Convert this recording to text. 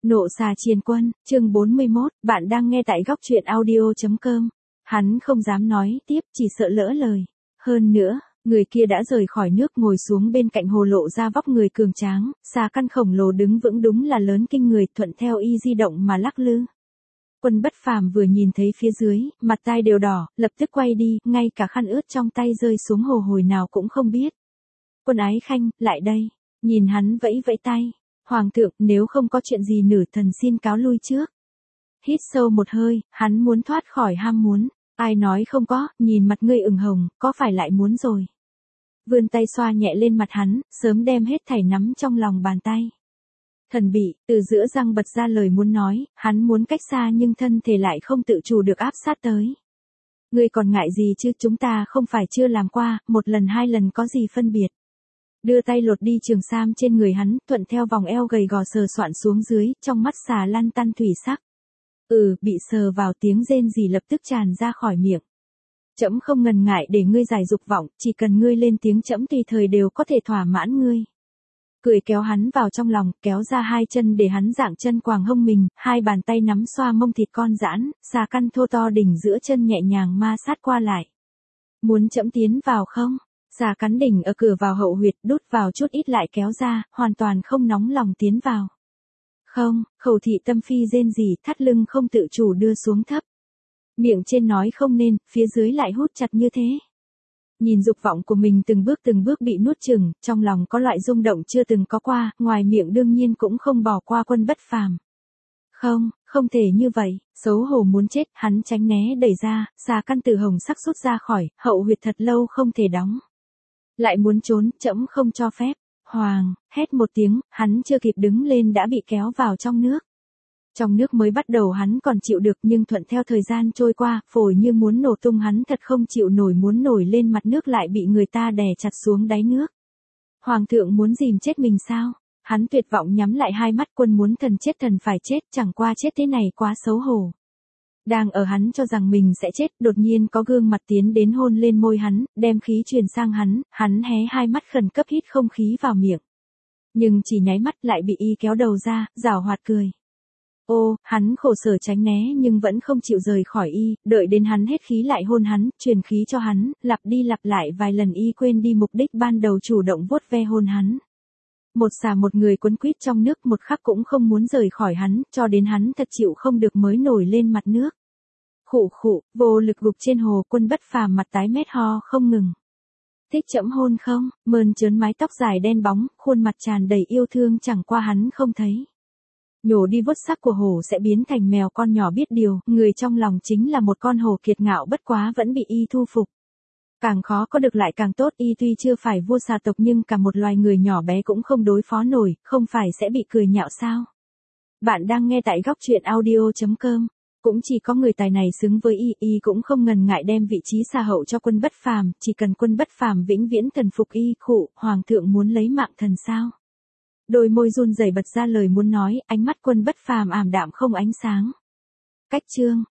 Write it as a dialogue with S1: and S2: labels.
S1: Nộ xà triền quân, chương 41, bạn đang nghe tại góc truyện audio.com. Hắn không dám nói tiếp, chỉ sợ lỡ lời. Hơn nữa, người kia đã rời khỏi nước ngồi xuống bên cạnh hồ lộ ra vóc người cường tráng, xà căn khổng lồ đứng vững đúng là lớn kinh người, thuận theo y di động mà lắc lư. Quân Bất Phàm vừa nhìn thấy phía dưới, mặt tai đều đỏ, lập tức quay đi, ngay cả khăn ướt trong tay rơi xuống hồ hồi nào cũng không biết. Quân Ái Khanh, lại đây. Nhìn hắn vẫy vẫy tay. Hoàng thượng, nếu không có chuyện gì nửa thần xin cáo lui trước. Hít sâu một hơi, hắn muốn thoát khỏi ham muốn. Ai nói không có, nhìn mặt ngươi ửng hồng, có phải lại muốn rồi. Vươn tay xoa nhẹ lên mặt hắn, sớm đem hết thảy nắm trong lòng bàn tay. Thần bị, từ giữa răng bật ra lời muốn nói, hắn muốn cách xa nhưng thân thể lại không tự chủ được áp sát tới. Ngươi còn ngại gì chứ, chúng ta không phải chưa làm qua, một lần hai lần có gì phân biệt. Đưa tay lột đi trường sam trên người hắn, thuận theo vòng eo gầy gò sờ soạn xuống dưới, trong mắt xà lăn tăn thủy sắc. Bị sờ vào, tiếng rên rỉ lập tức tràn ra khỏi miệng. Trẫm không ngần ngại để ngươi giải dục vọng, chỉ cần ngươi lên tiếng trẫm tùy thời đều có thể thỏa mãn ngươi. Cười kéo hắn vào trong lòng, kéo ra hai chân để hắn dạng chân quàng hông mình, hai bàn tay nắm xoa mông thịt con giãn, xà căn thô to đỉnh giữa chân nhẹ nhàng ma sát qua lại. Muốn trẫm tiến vào không? Xà cắn đỉnh ở cửa vào hậu huyệt, đút vào chút ít lại kéo ra, hoàn toàn không nóng lòng tiến vào. Không, khẩu thị tâm phi rên rỉ, thắt lưng không tự chủ đưa xuống thấp. Miệng trên nói không nên, phía dưới lại hút chặt như thế. Nhìn dục vọng của mình từng bước bị nuốt chửng, trong lòng có loại rung động chưa từng có qua, ngoài miệng đương nhiên cũng không bỏ qua Quân Bất Phàm. Không, không thể như vậy, xấu hổ muốn chết, hắn tránh né đẩy ra, xà căn từ hồng sắc rút ra khỏi, hậu huyệt thật lâu không thể đóng. Lại muốn trốn, trẫm không cho phép. Hoàng, hét một tiếng, hắn chưa kịp đứng lên đã bị kéo vào trong nước. Trong nước mới bắt đầu hắn còn chịu được nhưng thuận theo thời gian trôi qua, phổi như muốn nổ tung hắn thật không chịu nổi, muốn nổi lên mặt nước lại bị người ta đè chặt xuống đáy nước. Hoàng thượng muốn dìm chết mình sao? Hắn tuyệt vọng nhắm lại hai mắt, quân muốn thần chết thần phải chết, chẳng qua chết thế này quá xấu hổ. Đang ở hắn cho rằng mình sẽ chết, đột nhiên có gương mặt tiến đến hôn lên môi hắn, đem khí truyền sang hắn hé hai mắt khẩn cấp hít không khí vào miệng. Nhưng chỉ nháy mắt lại bị y kéo đầu ra, giảo hoạt cười. Ô, hắn khổ sở tránh né nhưng vẫn không chịu rời khỏi y, đợi đến hắn hết khí lại hôn hắn, truyền khí cho hắn, lặp đi lặp lại vài lần y quên đi mục đích ban đầu chủ động vuốt ve hôn hắn. Một xà một người quấn quýt trong nước một khắc cũng không muốn rời khỏi hắn, cho đến hắn thật chịu không được mới nổi lên mặt nước. Khụ khụ, vô lực gục trên hồ, Quân Bất Phàm mặt tái mét ho không ngừng. Thích trẫm hôn không? Mơn trớn mái tóc dài đen bóng, khuôn mặt tràn đầy yêu thương, chẳng qua hắn không thấy. Nhổ đi vuốt sắc của hổ sẽ biến thành mèo con nhỏ biết điều, người trong lòng chính là một con hổ kiệt ngạo, bất quá vẫn bị y thu phục. Càng khó có được lại càng tốt, y tuy chưa phải vua xà tộc nhưng cả một loài người nhỏ bé cũng không đối phó nổi, không phải sẽ bị cười nhạo sao? Bạn đang nghe tại góc truyện audio.com. Cũng chỉ có người tài này xứng với y cũng không ngần ngại đem vị trí xà hậu cho Quân Bất Phàm, chỉ cần Quân Bất Phàm vĩnh viễn thần phục y. Khụ, hoàng thượng muốn lấy mạng thần sao? Đôi môi run rẩy bật ra lời muốn nói, ánh mắt Quân Bất Phàm ảm đạm không ánh sáng. Cách chương